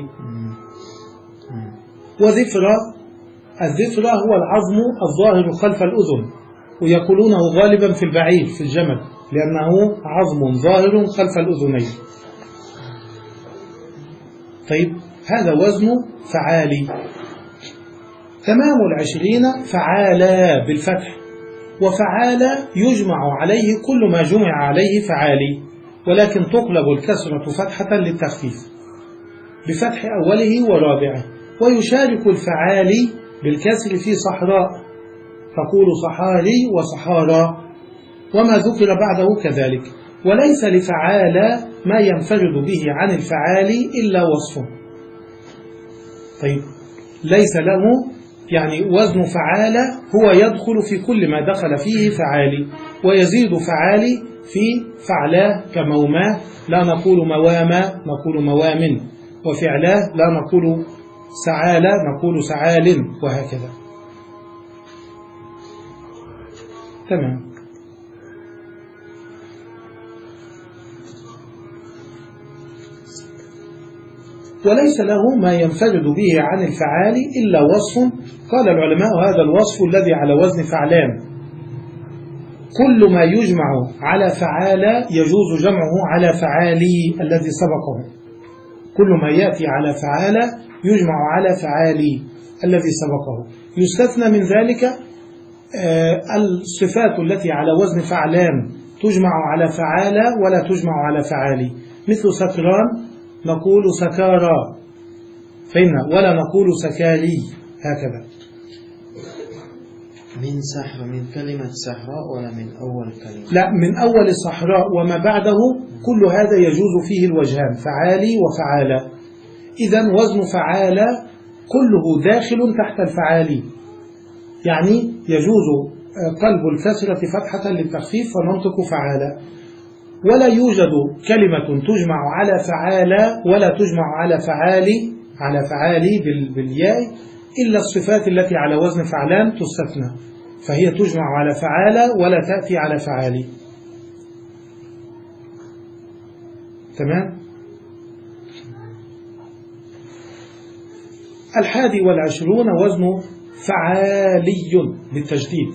وذفرة، الذفرة هو العظم الظاهر خلف الأذن، ويقولونه غالبا في البعير في الجمل لأنه عظم ظاهر خلف الأذنين. طيب، هذا وزن فعالي. تمام العشرين فعالا بالفتح. وفعالا يجمع عليه كل ما جمع عليه فعالي، ولكن تقلب الكسرة فتحة للتخفيف بفتح أوله ورابعه. ويشارك الفعالي بالكسر في صحراء، تقول صحاري وصحارى، وما ذكر بعده كذلك. وليس لفعالا ما ينفرد به عن الفعالي إلا وصف. طيب، ليس له يعني وزن فعالة هو يدخل في كل ما دخل فيه فعالي، ويزيد فعالي في فعلاه كموماه، لا نقول مواما نقول موام، وفعلاه لا نقول سعالة نقول سعال، وهكذا. تمام. وليس له ما ينفرد به عن الفعال إلا وصف. قال العلماء هذا الوصف الذي على وزن فعلان. كل ما يجمع على فعالة يجوز جمعه على فعالي الذي سبقه. كل ما يأتي على فعالة يجمع على فعالي الذي سبقه. يستثنى من ذلك الصفات التي على وزن فعلان تجمع على فعالة ولا تجمع على فعالي، مثل سكران نقول سكارى، فإن ولا نقول سكاري، هكذا. من سحر، من كلمة صحراء ولا من أول كلمة؟ لا، من أول الصحراء وما بعده كل هذا يجوز فيه الوجهان، فعالي وفعالة. إذن وزن فعالة كله داخل تحت الفعالي، يعني يجوز قلب الكسرة فتحة للتخفيف فننطق فعالة. ولا يوجد كلمة تجمع على فعالة ولا تجمع على فعالي على فعالي بالياء إلا الصفات التي على وزن فعلان تستثنى، فهي تجمع على فعالة ولا تأتي على فعالي. تمام. الحادي والعشرون وزن فعالي بالتجديد.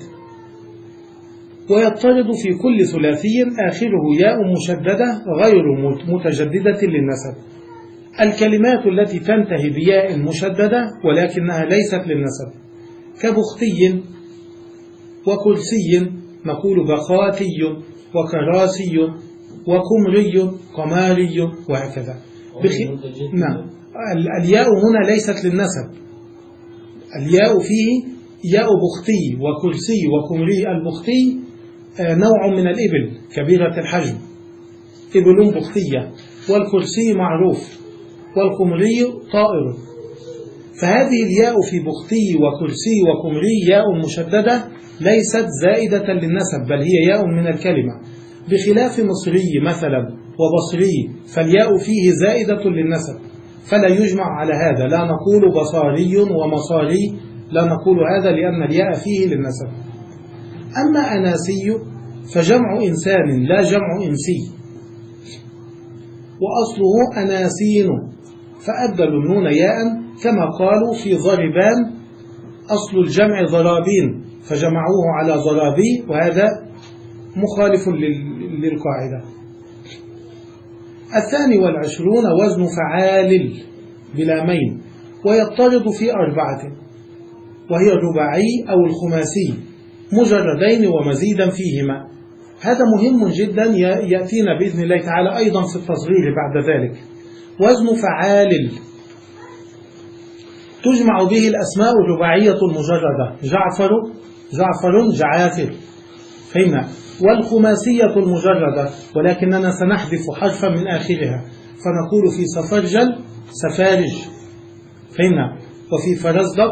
ويضطرد في كل ثلاثي آخره ياء مشددة غير متجددة للنسب. الكلمات التي تنتهي بياء مشددة ولكنها ليست للنسب كبختي وكرسي، نقول بخاتي وكراسي وكمري قماري وهكذا. بخ... نعم. الياء هنا ليست للنسب، الياء فيه ياء بختي وكرسي وكمري. البختي نوع من الإبل كبيرة الحجم، إبل بختية، والكرسي معروف، والكمري طائر. فهذه الياء في بختي وكرسي وكمري ياء مشددة ليست زائدة للنسب، بل هي ياء من الكلمة، بخلاف مصري مثلا وبصري فالياء فيه زائدة للنسب، فلا يجمع على هذا. لا نقول بصاري ومصاري، لا نقول هذا لأن الياء فيه للنسب. أما أناسي فجمع إنسان لا جمع إنسي، وأصله أناسين فأبدلوا النون ياء كما قالوا في ضربان أصل الجمع ضرابين فجمعوه على ضرابي، وهذا مخالف للقاعدة. الثاني والعشرون وزن فعال بلامين، ويضطرد في أربعة، وهي الرباعي أو الخماسي مجردين ومزيدا فيهما. هذا مهم جدا يأتينا بإذن الله تعالى أيضا في التصغير بعد ذلك. وزن فعال تجمع به الأسماء الرباعية المجردة، جعفر جعفر جعافر، فهمنا. والخماسية المجردة ولكننا سنحذف حرفا من آخرها فنقول في سفرجل سفارج، فهمنا. وفي فرزدق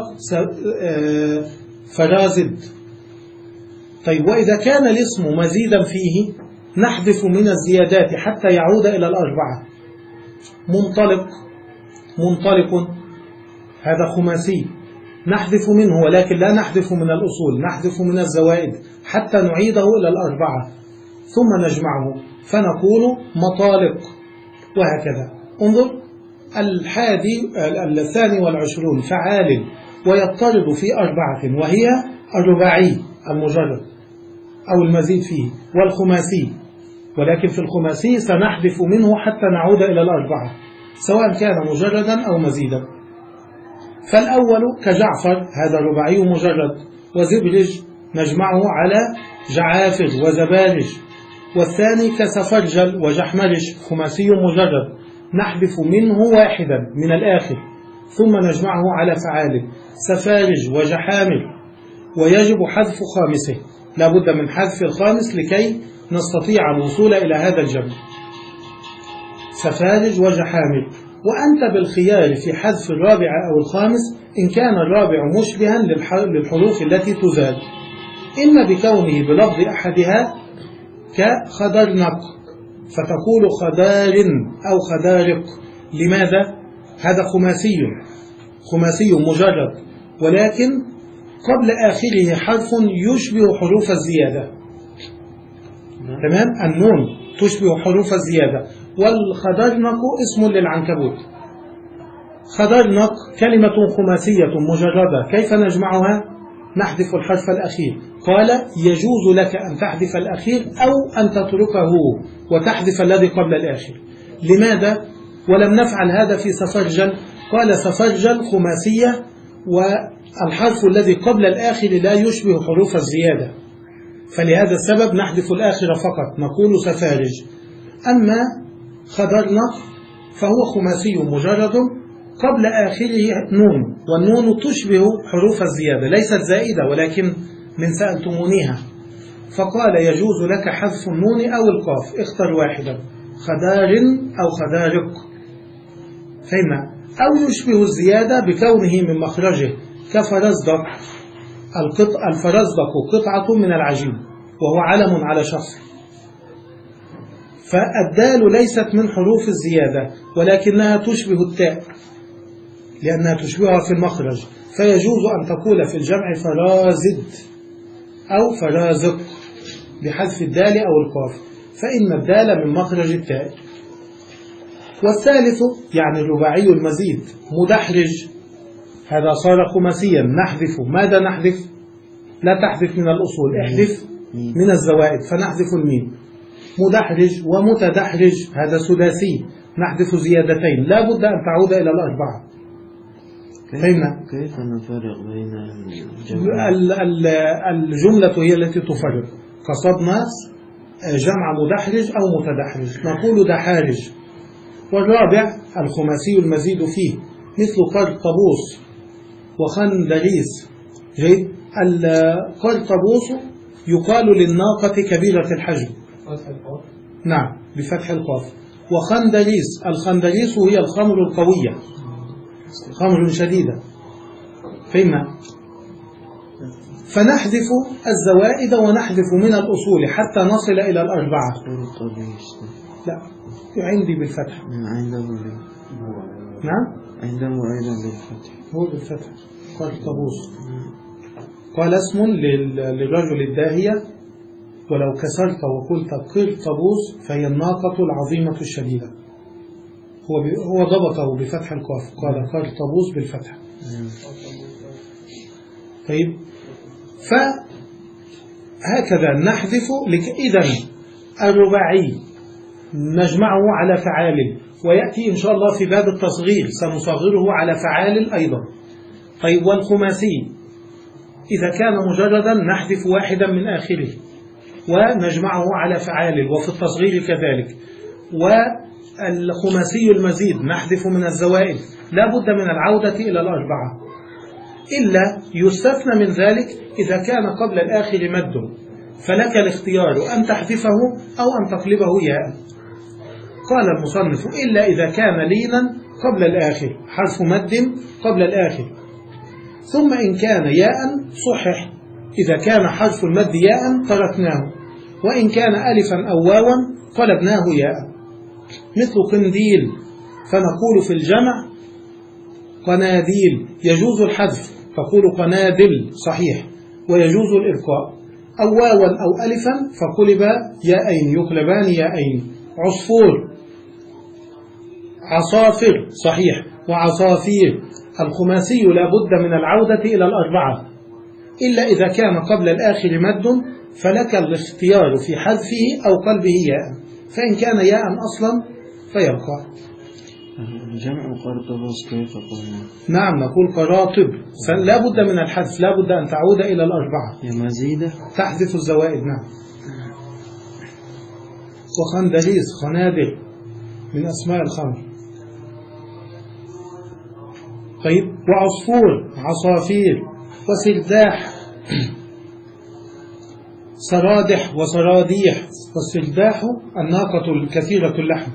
فرازد. طيب، وإذا كان الاسم مزيدا فيه نحذف من الزيادات حتى يعود إلى الأربعة. منطلق منطلق هذا خماسي نحذف منه، ولكن لا نحذف من الأصول، نحذف من الزوائد حتى نعيده إلى الأربعة ثم نجمعه فنقول مطالق، وهكذا. انظر الحادي الثاني والعشرون فعال ويضطرد في أربعة، وهي الرباعي المجرد أو المزيد فيه، والخماسي، ولكن في الخماسي سنحذف منه حتى نعود إلى الأربعة سواء كان مجردا أو مزيدا. فالأول كجعفر هذا رباعي مجرد، وزبرج نجمعه على جعافر وزبارج. والثاني كسفرجل وجحمرج خماسي مجرد نحذف منه واحدا من الآخر ثم نجمعه على فعال سفارج وجحامر، ويجب حذف خامسه، لا بد من حذف الخامس لكي نستطيع الوصول إلى هذا الجمع، سفارج وجحامر. وأنت بالخيار في حذف الرابع أو الخامس إن كان الرابع مشبها للحروف التي تزاد، إما بكونه بلفظ أحدها كخدرنق فتقول خدار أو خدارق. لماذا؟ هذا خماسي خماسي مجرد، ولكن قبل آخره حرف يشبه حروف الزيادة، تمام؟ النون تشبه حروف الزيادة. والخدرنق اسم للعنكبوت. خدرنق كلمة خماسية مجردة، كيف نجمعها؟ نحذف الحرف الأخير. قال يجوز لك أن تحذف الأخير أو أن تتركه وتحذف الذي قبل الآخر. لماذا؟ ولم نفعل هذا في سفرجل. قال سفرجل خماسية والحرف الذي قبل الآخر لا يشبه حروف الزيادة، فلهذا السبب نحذف الآخر فقط نقول سفارج. أما خدرنق فهو خماسي مجرد قبل آخره نون، والنون تشبه حروف الزيادة، ليست زائدة ولكن من سألتمونيها، فقال يجوز لك حذف النون أو القاف، اختر واحدا، خدار أو خدارق، فهمنا. أو يشبه الزيادة بكونه من مخرجه كفرزدق. الفرزدق قطعة من العجين وهو علم على شخص، فالدال ليست من حروف الزيادة ولكنها تشبه التاء لأنها تشبهها في المخرج، فيجوز أن تقول في الجمع فرازد أو فرازق بحذف الدال أو القاف، فإن الدال من مخرج التاء. والثالث يعني الرباعي المزيد مدحرج، هذا صار خماسيا، نحذف. ماذا نحذف؟ لا تحذف من الأصول، احذف من الزوائد، فنحذف الميم. مدحرج ومتدحرج هذا سداسي، نحذف زيادتين، لا بد أن تعود إلى الأربعة. فهمنا؟ كيف نفرق بين الجمع؟ الجملة هي التي تفرق. قصدنا جمع مدحرج أو متدحرج، نقول دحارج. والرابع الخماسي المزيد فيه مثل قرطبوس وخندريس. جيد. القرطبوس يقال للناقة كبيرة الحجم، نعم بفتح القاف. وخندريس، الخندريس هي الخمر القوية، خمر شديدة. فهمنا؟ فنحذف الزوائد ونحذف من الأصول حتى نصل إلى الأربعة. لا عندي بالفتح. نعم عنده أيضا بالفتح. هو بالفتح. قرطبوس. قال اسم للرجل الداهية، ولو كسرت وقلت قرطبوس فهي الناقة العظيمة الشديدة. هو هو ضبطه بفتح القاف، قال قرطبوس بالفتح. طيب، فهكذا نحذف. إذن الرباعي نجمعه على فعال، ويأتي إن شاء الله في باب التصغير سنصغره على فعال أيضا. طيب، والخماسي إذا كان مجردا نحذف واحدا من آخره ونجمعه على فعال، وفي التصغير كذلك. والخماسي المزيد نحذف من الزوائد، لا بد من العودة إلى الأربعة، إلا يستثنى من ذلك إذا كان قبل الآخر مد، فلك الاختيار أن تحذفه أو أن تقلبه ياء. قال المصنف إلا إذا كان لينا قبل الآخر، حرف مد قبل الآخر. ثم إن كان ياء صحح، إذا كان حرف المد ياء تركناه، وإن كان ألفا أو واوا قلبناه ياء. مثل قنديل، فنقول في الجمع قناديل، يجوز الحذف، تقول قنادل صحيح، ويجوز الإبقاء. أو واوا أو ألفا فقلب ياءين، يقلبان ياءين. عصفور، عصافر صحيح، وعصافير. الخماسي لا بد من العودة إلى الأربعة، إلا إذا كان قبل الآخر مد، فلك الاختيار في حذفه أو قلبه ياء، فإن كان ياء أصلا فيبقى. جمع قرطبوس كيف قلنا؟ نعم نقول قراطب، لا بد من الحذف، لا بد أن تعود إلى الأربعة. يا مزيدة تحذف الزوائد. نعم. وخندريس، خنادر من أسماء الخمر. طيب، وعصفور، عصافير. وسرداح، سرادح وسراديح. والسرداح الناقة الكثيرة اللحم.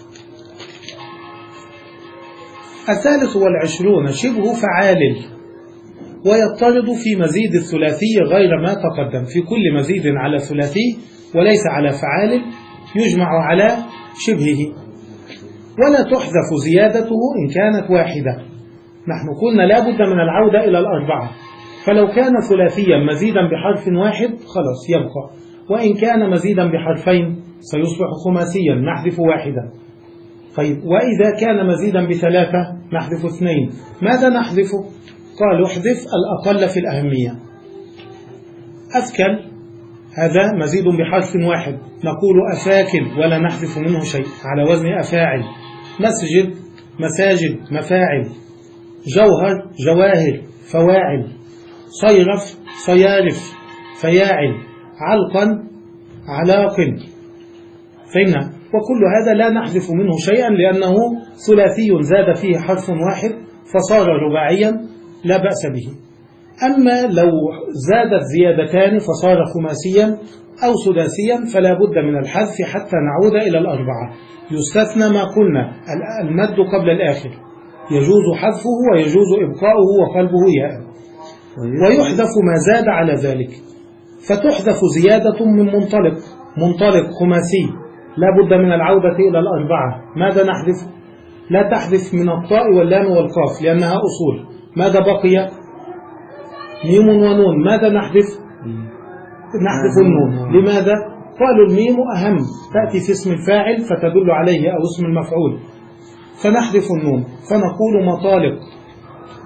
الثالث والعشرون شبه فعال، ويضطرد في مزيد الثلاثي غير ما تقدم. في كل مزيد على ثلاثي وليس على فعال يجمع على شبهه، ولا تحذف زيادته إن كانت واحدة. نحن قلنا لا بد من العودة إلى الأربعة، فلو كان ثلاثيا مزيدا بحرف واحد خلاص يبقى، وإن كان مزيدا بحرفين سيصبح خماسيا، نحذف واحدا. طيب، وإذا كان مزيدا بثلاثة نحذف اثنين. ماذا نحذف؟ قالوا احذف الأقل في الأهمية. أثكل هذا مزيد بحرف واحد، نقول أفاكل ولا نحذف منه شيء، على وزن أفاعل. مسجد، مساجد، مفاعل. جوهر، جواهر، فواعل. صيرف، صيارف، فياعل. علقا، علاق. فهمنا؟ وكل هذا لا نحذف منه شيئا، لأنه ثلاثي زاد فيه حرف واحد فصار رباعيا لا بأس به. أما لو زادت زيادتان فصار خماسيا أو سداسيا فلا بد من الحذف حتى نعود إلى الأربعة. يستثنى ما قلنا المد قبل الآخر، يجوز حذفه ويجوز إبقاؤه وقلبه ياء. ويحذف ما زاد على ذلك، فتحذف زيادة من منطلق. منطلق خماسي لا بد من العودة إلى الأربعة. ماذا نحذف؟ لا تحذف من الطاء واللام والقاف لأنها أصول. ماذا بقي؟ ميم ونون. ماذا نحذف؟ نحذف النون. لماذا؟ قالوا الميم أهم، تأتي في اسم الفاعل فتدل عليه أو اسم المفعول، فنحذف النون. فنقول مطالق.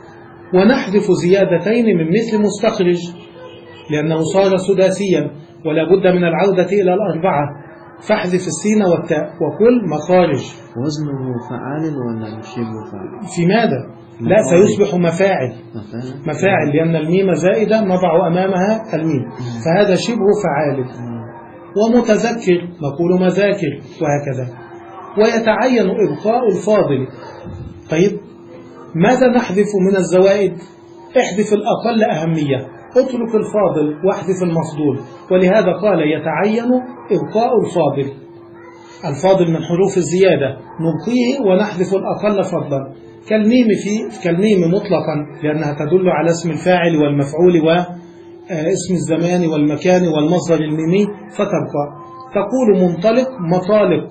ونحذف زيادتين من مثل مستخرج لأنه صار سداسيا ولا بد من العودة إلى الأربعة، فاحذف السين والتاء وكل مخارج. وزنه فعال ولا شبه فعال؟ في ماذا؟ لا، سيصبح مفاعل. مفاعل لأن الميم زائدة نضع أمامها الميم، فهذا شبه فعال. ومتذكر نقول مذاكر وهكذا. ويتعين إبقاء الفاضل. طيب ماذا نحذف من الزوائد؟ احذف الأقل أهمية، اترك الفاضل واحذف المفضول، ولهذا قال يتعين إبقاء الفاضل. الفاضل من حروف الزيادة نبقيه ونحذف الأقل فضلا، كالميم في كالميم مطلقا لأنها تدل على اسم الفاعل والمفعول واسم الزمان والمكان والمصدر الميمي، فتبقى. تقول منطلق مطالق،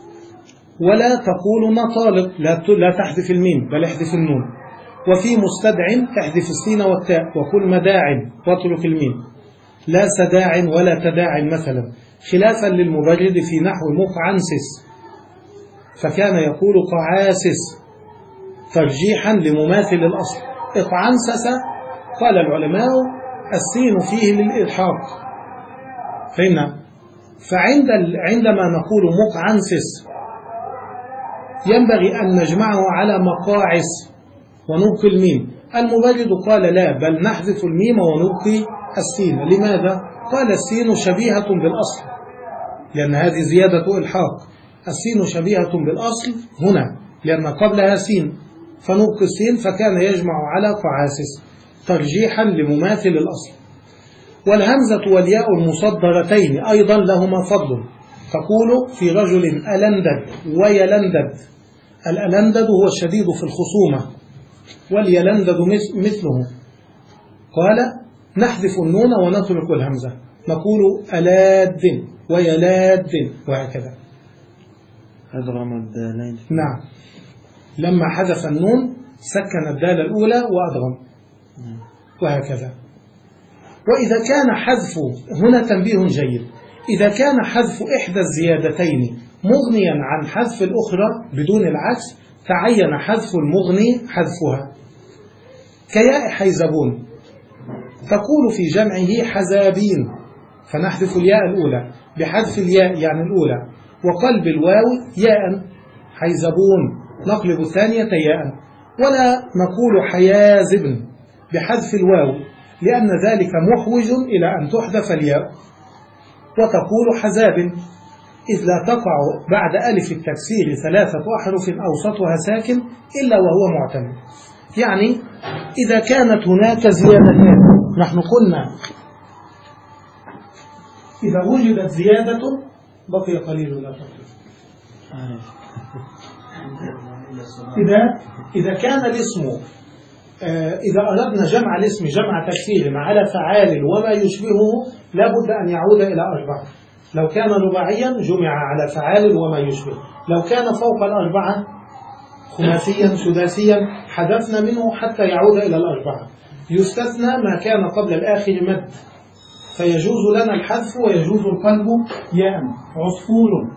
ولا تقول نطالق، لا تحذف الميم بل احذف النون. وفي مستدع احذف السين والتاء وكل مداع واترك الميم، لا سداع ولا تداع مثلا، خلافا للمبرد في نحو مقعنسس فكان يقول قعاسس ترجيحا لمماثل الأصل. اقعنسس قال العلماء السين فيه للإلحاق، فهمنا؟ فعند عندما نقول مقعنسس ينبغي أن نجمعه على مقاعس ونبقي الميم. المبرد قال لا، بل نحذف الميم ونبقي السين. لماذا؟ قال السين شبيهة بالأصل، لأن هذه زيادة إلحاق. السين شبيهة بالأصل هنا لأن قبلها سين، فنبقي السين، فكان يجمع على قعاسس ترجيحا لمماثل الأصل. والهمزة والياء المصدرتين أيضا لهما فضل. تقول في رجل ألندد ويلندد. الألندد هو الشديد في الخصومة، واليلندد مثله. قال نحذف النون ونترك الهمزة، نقول ألاد ويلاد وهكذا. أدغم الدالين. نعم، لما حذف النون سكن الدال الأولى وأدغم وهكذا. وإذا كان حذف، هنا تنبيه جيد، إذا كان حذف إحدى الزيادتين مغنيا عن حذف الأخرى بدون العكس تعين حذف المغني حذفها، كياء حيزبون. تقول في جمعه حزابين، فنحذف الياء الأولى بحذف الياء يعني الأولى، وقلب الواو ياء حيزبون نقلب الثانية ياء. ولا نقول حيازب بحذف الواو لأن ذلك محوج إلى أن تحذف الياء. وتقول حزاب إذ لا تقع بعد ألف التكسير ثلاثة أحرف أوسطها ساكن إلا وهو معتمد. يعني إذا كانت هناك زيادتان، نحن قلنا إذا وجدت زيادة بقي قليل لا تقل. إذا إذا كان الاسم إذا أردنا جمع الاسم جمع تكسير على فعال وما يشبهه لابد أن يعود إلى أربعة. لو كان رباعيا جمع على فعال وما يشبه، لو كان فوق الأربعة خماسيا سداسيا حذفنا منه حتى يعود إلى الأربعة. يستثنى ما كان قبل الآخر مد، فيجوز لنا الحذف ويجوز القلب ياء. عصفور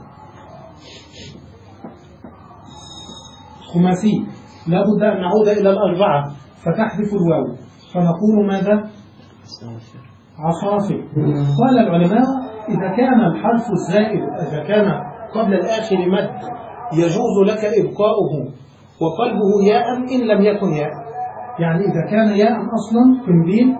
خماسي لابد أن نعود إلى الأربعة فتحذف الواو، فنقول ماذا؟ عصافر. قال العلماء إذا كان الحرف الزائد إذا كان قبل الآخر مد يجوز لك إبقاؤه وقلبه ياء إن لم يكن ياء. يعني إذا كان ياء أصلا قنبيل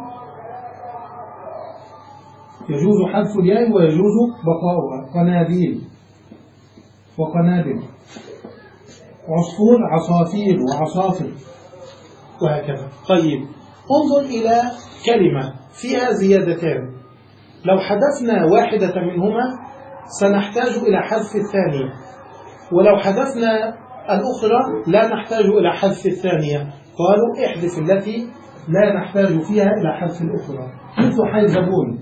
يجوز حذف الياء ويجوز بقاؤها. قناديل وقنادل، عصفور عصافير وعصافر وهكذا. طيب انظر إلى كلمة فيها زيادتان، لو حذفنا واحدة منهما سنحتاج إلى حذف الثانية، ولو حذفنا الأخرى لا نحتاج إلى حذف الثانية. قالوا احذف التي لا نحتاج فيها إلى حذف الأخرى، مثل حيزبون.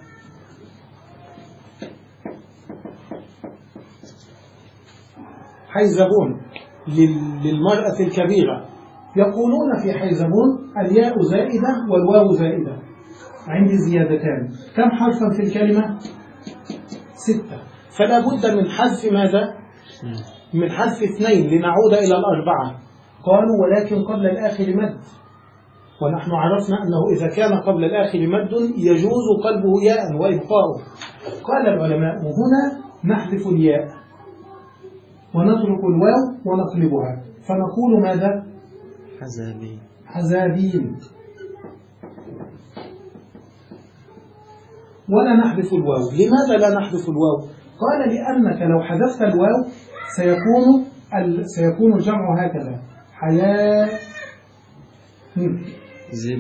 حيزبون للمرأة الكبيرة، يقولون في حيزبون الياء زائدة والواو زائدة. عندي زيادتان، كم حرفا في الكلمة؟ ستة، فلا بد من حذف ماذا؟ من حذف اثنين لنعود إلى الأربعة. قالوا ولكن قبل الآخر مد، ونحن عرفنا أنه إذا كان قبل الآخر مد يجوز قلبه ياء وإبقاؤه. قال العلماء هنا نحذف الياء ونترك الواو ونقلبها فنقول ماذا؟ حزابين. حزابين. ولا نحذف الواو. لماذا لا نحذف الواو؟ قال لأنك لو حذفت الواو سيكون ال... سيكون الجمع هكذا حياة زب.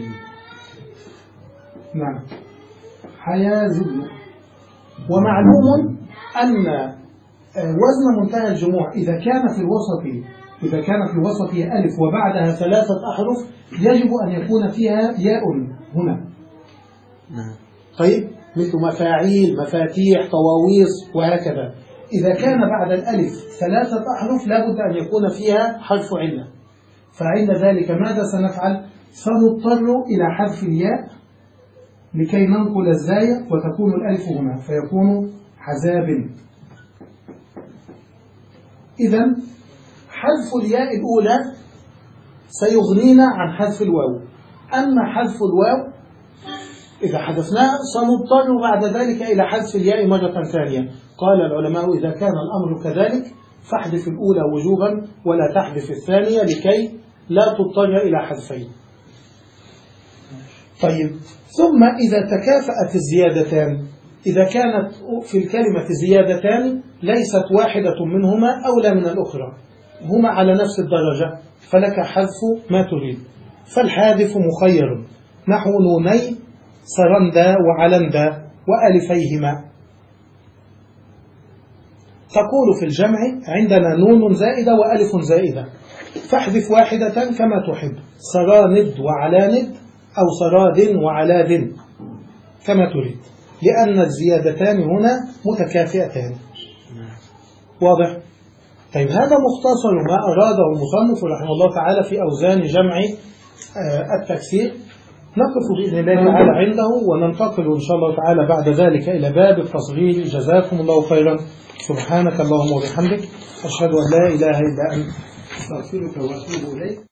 نعم حياة زب. ومعلوم أن وزن منتهى الجموع إذا كان في الوسط إذا كان في وسط ألف وبعدها ثلاثة أحرف يجب أن يكون فيها ياء هنا. نعم. طيب مثل مفاعيل مفاتيح طواويص وهكذا. إذا كان بعد الألف ثلاثة أحرف لا بد أن يكون فيها حرف علة. فعند ذلك ماذا سنفعل؟ سنضطر إلى حذف الياء لكي ننقل الزاية وتكون الألف هنا فيكون حزاب. إذن حذف الياء الأولى سيغنينا عن حذف الواو. أما حذف الواو إذا حذفناه سنضطر بعد ذلك إلى حذف الياء مرة ثانية. قال العلماء إذا كان الأمر كذلك فاحذف الأولى وجوبا ولا تحذف الثانية لكي لا تضطر إلى حذفين. طيب ثم إذا تكافأت الزيادتان إذا كانت في الكلمة زيادتان ليست واحدة منهما أولى من الأخرى هما على نفس الدرجة فلك حذف ما تريد. فالحادث مخير نحو نوني سرندا وعلندا وألفيهما. تقول في الجمع عندنا نون زائدة وألف زائدة فاحذف واحدة كما تحب سراند وعلاند أو سراد وعلاد كما تريد لأن الزيادتان هنا متكافئتان. واضح؟ طيب هذا مختصر ما أراده المصنف رحمه الله تعالى في أوزان جمع التكسير. نقف بإذن الله تعالى عنده وننتقل إن شاء الله تعالى بعد ذلك إلى باب التصغير. جزاكم الله خيرا. سبحانك اللهم وبحمدك أشهد أن لا إله إلا أنت أستغفرك وأتوب إليك.